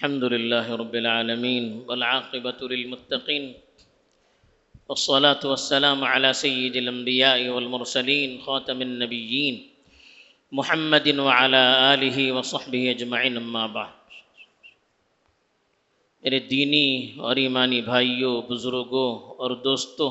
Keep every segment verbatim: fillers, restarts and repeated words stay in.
الحمد لله رب العالمين والعاقبة للمتقين والصلاة والسلام على سيد الأنبياء والمرسلين خاتم النبيين محمد وعلى آلہ وصحبہ اجمعین اما بعد۔ میرے دینی اور ایمانی بھائیوں، بزرگوں اور دوستوں،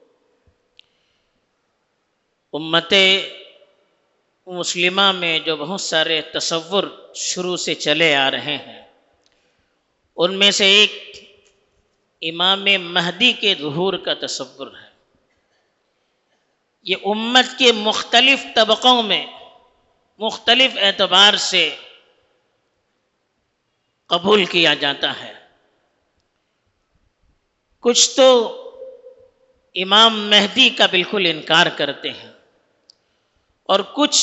امت مسلمہ میں جو بہت سارے تصور شروع سے چلے آ رہے ہیں، ان میں سے ایک امام مہدی کے ظہور کا تصور ہے۔ یہ امت کے مختلف طبقوں میں مختلف اعتبار سے قبول کیا جاتا ہے۔ کچھ تو امام مہدی کا بالکل انکار کرتے ہیں، اور کچھ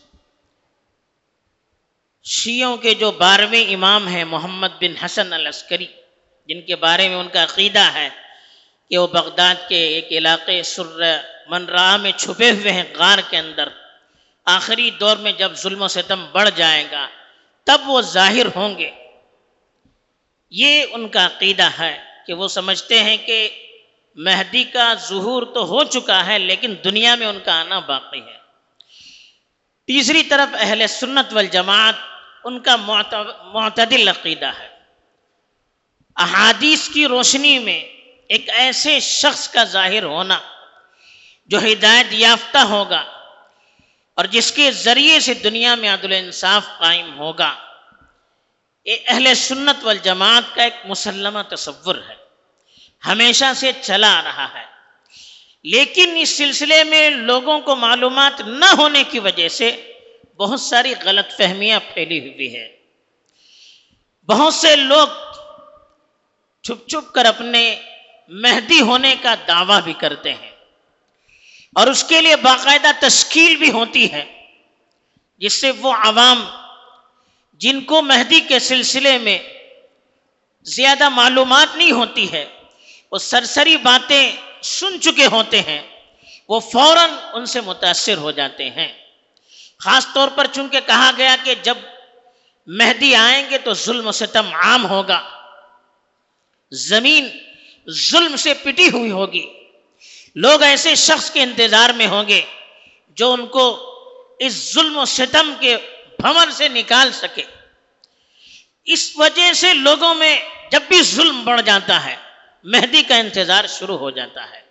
شیعوں کے جو بارہویں امام ہیں محمد بن حسن العسکری، جن کے بارے میں ان کا عقیدہ ہے کہ وہ بغداد کے ایک علاقے سر منرا میں چھپے ہوئے ہیں غار کے اندر، آخری دور میں جب ظلم و ستم بڑھ جائے گا تب وہ ظاہر ہوں گے۔ یہ ان کا عقیدہ ہے کہ وہ سمجھتے ہیں کہ مہدی کا ظہور تو ہو چکا ہے لیکن دنیا میں ان کا آنا باقی ہے۔ تیسری طرف اہل سنت والجماعت، ان کا معتدل عقیدہ ہے۔ احادیث کی روشنی میں ایک ایسے شخص کا ظاہر ہونا جو ہدایت یافتہ ہوگا اور جس کے ذریعے سے دنیا میں عدل و انصاف قائم ہوگا، یہ اہل سنت والجماعت کا ایک مسلمہ تصور ہے، ہمیشہ سے چلا آ رہا ہے۔ لیکن اس سلسلے میں لوگوں کو معلومات نہ ہونے کی وجہ سے بہت ساری غلط فہمیاں پھیلی ہوئی ہیں۔ بہت سے لوگ چھپ چھپ کر اپنے مہدی ہونے کا دعویٰ بھی کرتے ہیں، اور اس کے لیے باقاعدہ تشکیل بھی ہوتی ہے، جس سے وہ عوام جن کو مہدی کے سلسلے میں زیادہ معلومات نہیں ہوتی ہے، وہ سرسری باتیں سن چکے ہوتے ہیں، وہ فوراً ان سے متاثر ہو جاتے ہیں۔ خاص طور پر چونکہ کہا گیا کہ جب مہدی آئیں گے تو ظلم و ستم عام ہوگا، زمین ظلم سے پٹی ہوئی ہوگی، لوگ ایسے شخص کے انتظار میں ہوں گے جو ان کو اس ظلم و ستم کے بھنور سے نکال سکے۔ اس وجہ سے لوگوں میں جب بھی ظلم بڑھ جاتا ہے مہدی کا انتظار شروع ہو جاتا ہے۔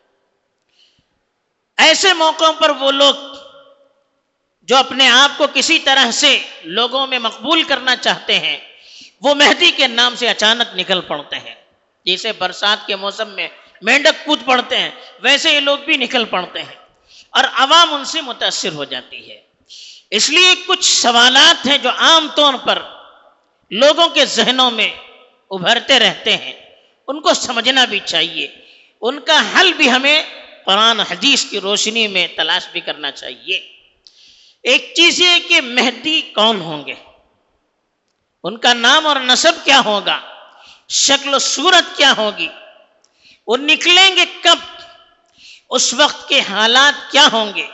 ایسے موقعوں پر وہ لوگ جو اپنے آپ کو کسی طرح سے لوگوں میں مقبول کرنا چاہتے ہیں، وہ مہدی کے نام سے اچانک نکل پڑتے ہیں۔ جیسے برسات کے موسم میں مینڈک کود پڑتے ہیں، ویسے یہ لوگ بھی نکل پڑتے ہیں، اور عوام ان سے متاثر ہو جاتی ہے۔ اس لیے کچھ سوالات ہیں جو عام طور پر لوگوں کے ذہنوں میں ابھرتے رہتے ہیں، ان کو سمجھنا بھی چاہیے، ان کا حل بھی ہمیں قرآن حدیث کی روشنی میں تلاش بھی کرنا چاہیے۔ ایک چیز یہ کہ مہدی کون ہوں گے، ان کا نام اور نسب کیا ہوگا، شکل و صورت کیا ہوگی، وہ نکلیں گے کب، اس وقت کے حالات کیا ہوں گے،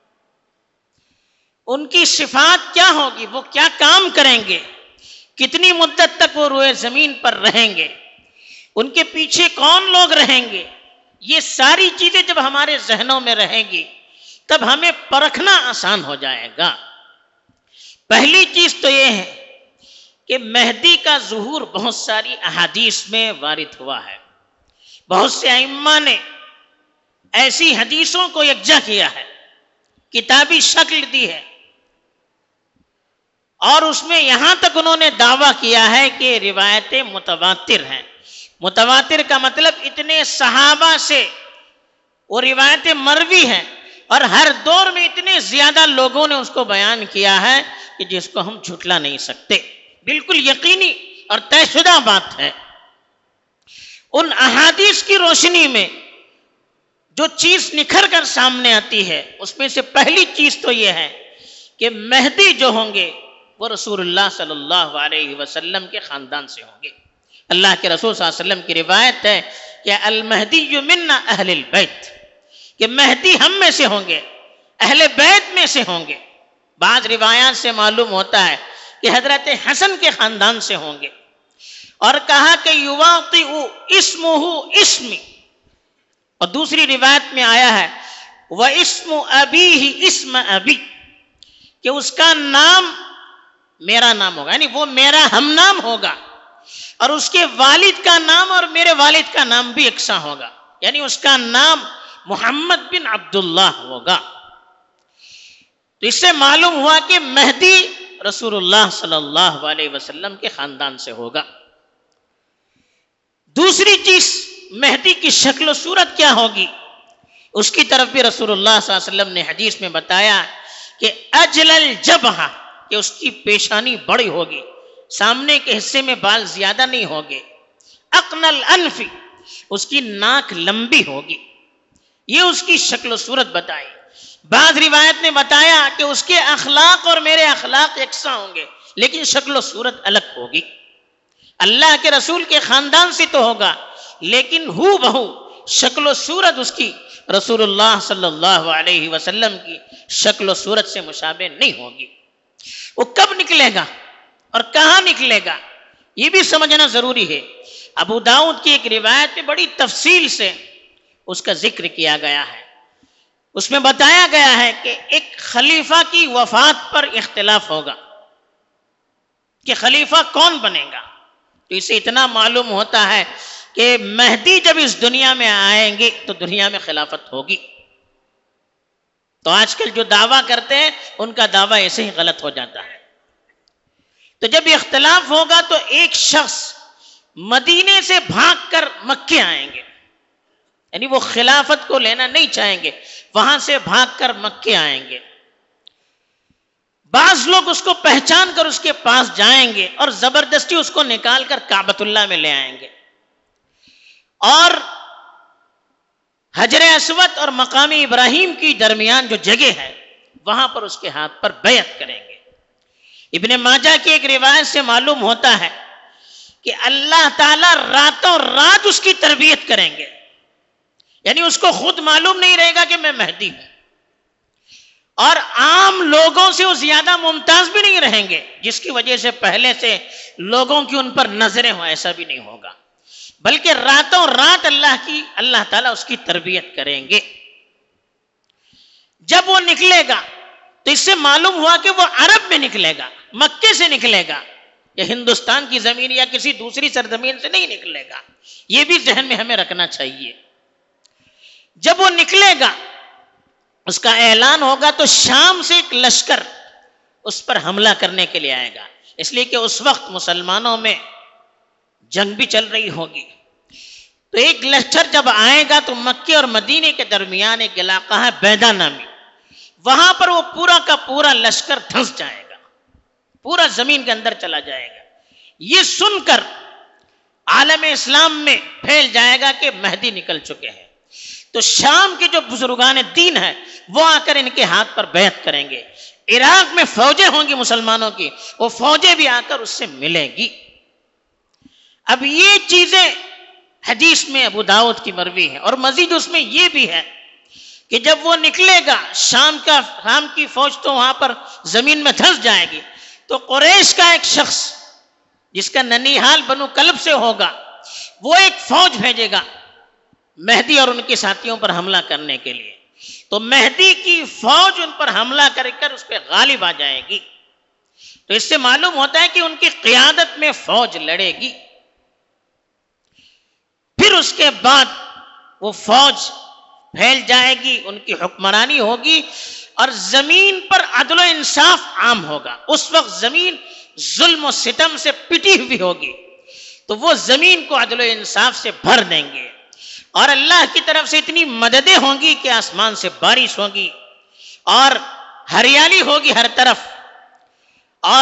ان کی صفات کیا ہوگی، وہ کیا کام کریں گے، کتنی مدت تک وہ روئے زمین پر رہیں گے، ان کے پیچھے کون لوگ رہیں گے، یہ ساری چیزیں جب ہمارے ذہنوں میں رہیں گی تب ہمیں پرکھنا آسان ہو جائے گا۔ پہلی چیز تو یہ ہے کہ مہدی کا ظہور بہت ساری احادیث میں وارد ہوا ہے، بہت سے ائمہ نے ایسی حدیثوں کو یکجا کیا ہے، کتابی شکل دی ہے، اور اس میں یہاں تک انہوں نے دعویٰ کیا ہے کہ روایتیں متواتر ہیں۔ متواتر کا مطلب اتنے صحابہ سے وہ روایتیں مروی ہیں، اور ہر دور میں اتنے زیادہ لوگوں نے اس کو بیان کیا ہے کہ جس کو ہم جھٹلا نہیں سکتے، بالکل یقینی اور طے شدہ بات ہے۔ ان احادیث کی روشنی میں جو چیز نکھر کر سامنے آتی ہے، اس میں سے پہلی چیز تو یہ ہے کہ مہدی جو ہوں گے وہ رسول اللہ صلی اللہ علیہ وسلم کے خاندان سے ہوں گے۔ اللہ کے رسول صلی اللہ علیہ وسلم کی روایت ہے کہ المہدی منا اہل البیت، کہ مہدی ہم میں سے ہوں گے، اہل بیت میں سے ہوں گے۔ بعض روایات سے معلوم ہوتا ہے کہ حضرت حسن کے خاندان سے ہوں گے، اور کہا کہ یواطئ اسمہ اسمی، اور دوسری روایت میں آیا ہے واسم ابیہ اسم ابی، کہ اس کا نام میرا نام ہوگا، یعنی وہ میرا ہم نام ہوگا، اور اس کے والد کا نام اور میرے والد کا نام بھی یکساں ہوگا، یعنی اس کا نام محمد بن عبداللہ ہوگا۔ تو اس سے معلوم ہوا کہ مہدی رسول اللہ صلی اللہ علیہ وسلم کے خاندان سے ہوگا۔ دوسری چیز، مہدی کی شکل و صورت کیا ہوگی، اس کی طرف بھی رسول اللہ صلی اللہ علیہ وسلم نے حدیث میں بتایا کہ اجل الجبہہ، کہ اس کی پیشانی بڑی ہوگی، سامنے کے حصے میں بال زیادہ نہیں ہوگے، اقن الانف، اس کی ناک لمبی ہوگی، یہ اس کی شکل و صورت بتائی۔ بعض روایت نے بتایا کہ اس کے اخلاق اور میرے اخلاق یکساں ہوں گے، لیکن شکل و صورت الگ ہوگی۔ اللہ کے رسول کے خاندان سے تو ہوگا، لیکن ہو بہو شکل و صورت اس کی رسول اللہ صلی اللہ علیہ وسلم کی شکل و صورت سے مشابہ نہیں ہوگی۔ وہ کب نکلے گا اور کہاں نکلے گا، یہ بھی سمجھنا ضروری ہے۔ ابو داؤد کی ایک روایت میں بڑی تفصیل سے اس کا ذکر کیا گیا ہے، اس میں بتایا گیا ہے کہ ایک خلیفہ کی وفات پر اختلاف ہوگا کہ خلیفہ کون بنے گا۔ تو اسے اتنا معلوم ہوتا ہے کہ مہدی جب اس دنیا میں آئیں گے تو دنیا میں خلافت ہوگی۔ تو آج کل جو دعویٰ کرتے ہیں ان کا دعویٰ ایسے ہی غلط ہو جاتا ہے۔ تو جب اختلاف ہوگا تو ایک شخص مدینے سے بھاگ کر مکے آئیں گے، یعنی وہ خلافت کو لینا نہیں چاہیں گے، وہاں سے بھاگ کر مکے آئیں گے۔ بعض لوگ اس کو پہچان کر اس کے پاس جائیں گے اور زبردستی اس کو نکال کر کعبۃ اللہ میں لے آئیں گے، اور حجر اسود اور مقام ابراہیم کی درمیان جو جگہ ہے وہاں پر اس کے ہاتھ پر بیعت کریں گے۔ ابن ماجہ کی ایک روایت سے معلوم ہوتا ہے کہ اللہ تعالیٰ راتوں رات اس کی تربیت کریں گے، یعنی اس کو خود معلوم نہیں رہے گا کہ میں مہدی ہوں، اور عام لوگوں سے وہ زیادہ ممتاز بھی نہیں رہیں گے جس کی وجہ سے پہلے سے لوگوں کی ان پر نظریں ہوں، ایسا بھی نہیں ہوگا، بلکہ راتوں رات اللہ کی اللہ تعالیٰ اس کی تربیت کریں گے۔ جب وہ نکلے گا تو اس سے معلوم ہوا کہ وہ عرب میں نکلے گا، مکے سے نکلے گا، یا ہندوستان کی زمین یا کسی دوسری سرزمین سے نہیں نکلے گا، یہ بھی ذہن میں ہمیں رکھنا چاہیے۔ جب وہ نکلے گا اس کا اعلان ہوگا تو شام سے ایک لشکر اس پر حملہ کرنے کے لیے آئے گا، اس لیے کہ اس وقت مسلمانوں میں جنگ بھی چل رہی ہوگی۔ تو ایک لشکر جب آئے گا تو مکے اور مدینے کے درمیان ایک علاقہ ہے بیدا نامی، وہاں پر وہ پورا کا پورا لشکر دھنس جائے گا، پورا زمین کے اندر چلا جائے گا۔ یہ سن کر عالم اسلام میں پھیل جائے گا کہ مہدی نکل چکے ہیں۔ تو شام کے جو بزرگان دین ہیں وہ آ کر ان کے ہاتھ پر بیعت کریں گے۔ عراق میں فوجیں ہوں گی مسلمانوں کی، وہ فوجیں بھی آ کر اس سے ملیں گی۔ اب یہ چیزیں حدیث میں ابو داؤد کی مروی ہے، اور مزید اس میں یہ بھی ہے کہ جب وہ نکلے گا شام کا شام کی فوج تو وہاں پر زمین میں دھنس جائے گی، تو قریش کا ایک شخص جس کا ننیحال بنو کلب سے ہوگا وہ ایک فوج بھیجے گا مہدی اور ان کے ساتھیوں پر حملہ کرنے کے لیے۔ تو مہدی کی فوج ان پر حملہ کر کر اس پہ غالب آ جائے گی۔ تو اس سے معلوم ہوتا ہے کہ ان کی قیادت میں فوج لڑے گی۔ پھر اس کے بعد وہ فوج پھیل جائے گی، ان کی حکمرانی ہوگی، اور زمین پر عدل و انصاف عام ہوگا۔ اس وقت زمین ظلم و ستم سے پٹی ہوئی ہوگی، تو وہ زمین کو عدل و انصاف سے بھر دیں گے، اور اللہ کی طرف سے اتنی مددیں ہوں گی کہ آسمان سے بارش ہوگی، اور ہریالی ہوگی ہر طرف، اور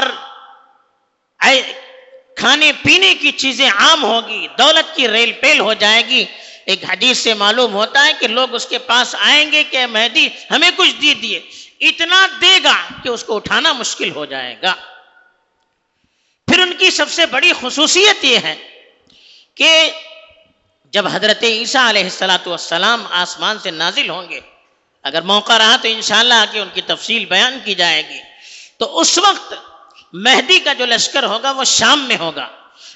کھانے پینے کی چیزیں عام ہوگی، دولت کی ریل پیل ہو جائے گی۔ ایک حدیث سے معلوم ہوتا ہے کہ لوگ اس کے پاس آئیں گے کہ مہدی ہمیں کچھ دے دیے، اتنا دے گا کہ اس کو اٹھانا مشکل ہو جائے گا۔ پھر ان کی سب سے بڑی خصوصیت یہ ہے کہ جب حضرت عیسیٰ علیہ الصلاۃ والسلام آسمان سے نازل ہوں گے، اگر موقع رہا تو انشاءاللہ کہ ان کی تفصیل بیان کی جائے گی، تو اس وقت مہدی کا جو لشکر ہوگا وہ شام میں ہوگا،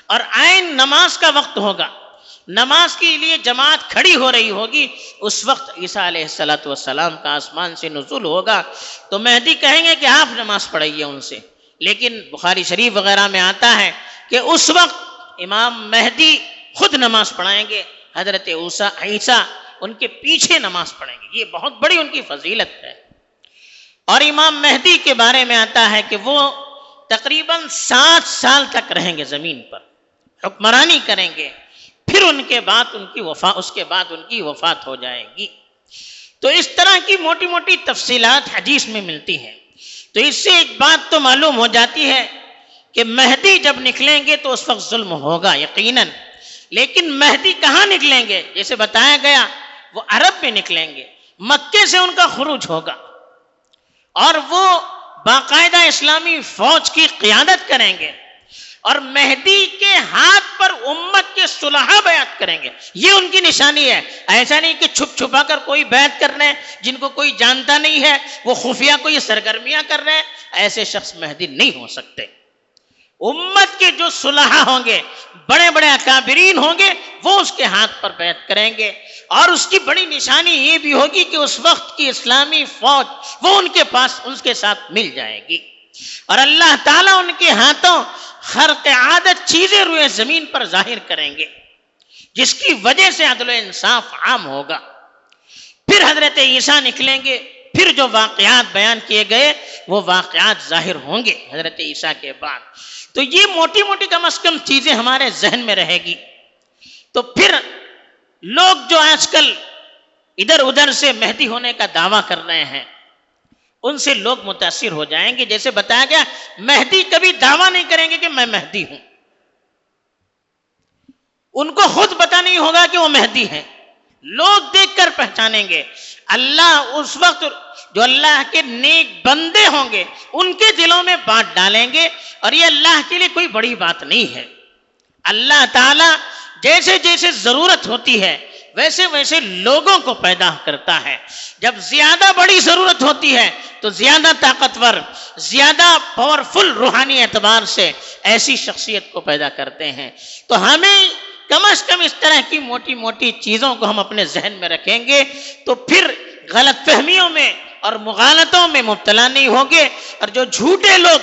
اور عین نماز کا وقت ہوگا، نماز کے لیے جماعت کھڑی ہو رہی ہوگی، اس وقت عیسیٰ علیہ الصلوۃ والسلام کا آسمان سے نزول ہوگا، تو مہدی کہیں گے کہ آپ نماز پڑھائیے ان سے. لیکن بخاری شریف وغیرہ میں آتا ہے کہ اس وقت امام مہدی خود نماز پڑھائیں گے، حضرت عیسیٰ ان کے پیچھے نماز پڑھیں گے. یہ بہت بڑی ان کی فضیلت ہے. اور امام مہدی کے بارے میں آتا ہے کہ وہ تقریباً سات سال تک رہیں گے زمین پر، حکمرانی کریں گے، پھر ان کے بعد ان کی وفات اس کے بعد ان کی وفات ہو جائے گی. تو اس طرح کی موٹی موٹی تفصیلات حدیث میں ملتی ہیں. تو اس سے ایک بات تو معلوم ہو جاتی ہے کہ مہدی جب نکلیں گے تو اس وقت ظلم ہوگا یقیناً. لیکن مہدی کہاں نکلیں گے؟ جیسے بتایا گیا وہ عرب میں نکلیں گے، مکے سے ان کا خروج ہوگا اور وہ باقاعدہ اسلامی فوج کی قیادت کریں گے اور مہدی کے ہاتھ پر امت کے صلحاء بیعت کریں گے. یہ ان کی نشانی ہے. ایسا نہیں کہ چھپ چھپا کر کوئی بیعت کر رہے ہیں جن کو کوئی جانتا نہیں ہے، وہ خفیہ کوئی سرگرمیاں کر رہے ہیں. ایسے شخص مہدی نہیں ہو سکتے. امت کے جو صلحاء ہوں گے، بڑے بڑے اکابرین ہوں گے، وہ اس کے ہاتھ پر بیعت کریں گے. اور اس کی بڑی نشانی یہ بھی ہوگی کہ اس وقت کی اسلامی فوج وہ ان کے پاس ان کے ساتھ مل جائے گی اور اللہ تعالیٰ ان کے ہاتھوں خرق عادت چیزیں روئے زمین پر ظاہر کریں گے، جس کی وجہ سے عدل و انصاف عام ہوگا. پھر حضرت عیسیٰ نکلیں گے، پھر جو واقعات بیان کیے گئے وہ واقعات ظاہر ہوں گے حضرت عیسیٰ کے بعد. تو یہ موٹی موٹی کم از کم چیزیں ہمارے ذہن میں رہے گی. تو پھر لوگ جو آج کل ادھر ادھر سے مہدی ہونے کا دعویٰ کر رہے ہیں ان سے لوگ متاثر ہو جائیں گے. جیسے بتایا گیا مہدی کبھی دعویٰ نہیں کریں گے کہ میں مہدی ہوں، ان کو خود پتہ نہیں ہوگا کہ وہ مہدی ہیں، لوگ دیکھ کر پہچانیں گے. اللہ اس وقت جو اللہ کے نیک بندے ہوں گے ان کے دلوں میں بات ڈالیں گے اور یہ اللہ کے لیے کوئی بڑی بات نہیں ہے. اللہ تعالیٰ جیسے جیسے ضرورت ہوتی ہے ویسے ویسے لوگوں کو پیدا کرتا ہے. جب زیادہ بڑی ضرورت ہوتی ہے تو زیادہ طاقتور، زیادہ پاورفل روحانی اعتبار سے ایسی شخصیت کو پیدا کرتے ہیں. تو ہمیں کم از کم اس طرح کی موٹی موٹی چیزوں کو ہم اپنے ذہن میں رکھیں گے تو پھر غلط فہمیوں میں اور مغالطوں میں مبتلا نہیں ہوں گے. اور جو جھوٹے لوگ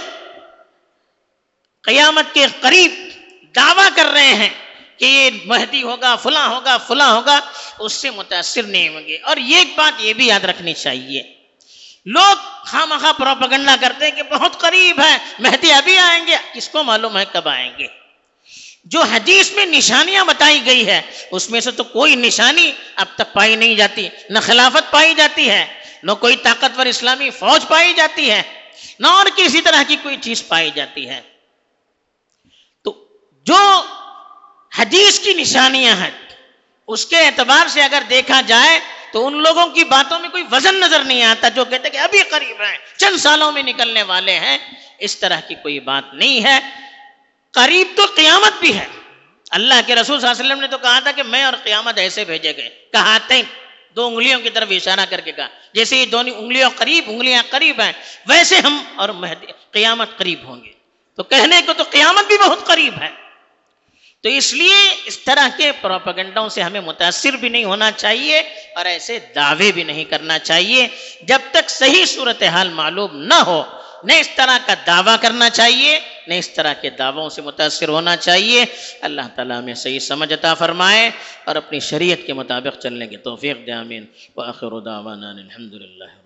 قیامت کے قریب دعویٰ کر رہے ہیں کہ یہ مہدی ہوگا، فلاں ہوگا فلاں ہوگا، اس سے متاثر نہیں ہوں گے. اور یہ ایک بات یہ بھی یاد رکھنی چاہیے، لوگ خواہ مخواہ پروپیگنڈا کرتے ہیں کہ بہت قریب ہے مہدی، ابھی آئیں گے. کس کو معلوم ہے کب آئیں گے؟ جو حدیث میں نشانیاں بتائی گئی ہے اس میں سے تو کوئی نشانی اب تک پائی نہیں جاتی. نہ خلافت پائی جاتی ہے، نہ کوئی طاقتور اسلامی فوج پائی جاتی ہے، نہ اور کسی طرح کی کوئی چیز پائی جاتی ہے. تو جو حدیث کی نشانیاں ہیں اس کے اعتبار سے اگر دیکھا جائے تو ان لوگوں کی باتوں میں کوئی وزن نظر نہیں آتا جو کہتے ہیں کہ ابھی قریب ہیں، چند سالوں میں نکلنے والے ہیں. اس طرح کی کوئی بات نہیں ہے. قریب تو قیامت بھی ہے. اللہ کے رسول صلی اللہ علیہ وسلم نے تو کہا تھا کہ میں اور قیامت ایسے بھیجے گئے، کہاتین، دو انگلیوں کی طرف اشارہ کر کے کہا جیسے یہ دونوں انگلیاں قریب انگلیاں قریب ہیں ویسے ہم اور مہدی قیامت قریب ہوں گے. تو کہنے کو تو قیامت بھی بہت قریب ہے. تو اس لیے اس طرح کے پروپیگنڈوں سے ہمیں متاثر بھی نہیں ہونا چاہیے اور ایسے دعوے بھی نہیں کرنا چاہیے. جب تک صحیح صورتحال معلوم نہ ہو نہ اس طرح کا دعویٰ کرنا چاہیے نہ اس طرح کے دعووں سے متاثر ہونا چاہیے. اللہ تعالیٰ ہمیں صحیح سمجھ عطا فرمائے اور اپنی شریعت کے مطابق چلنے کی توفیق دے. آمین. وآخر دعوانا الحمدللہ.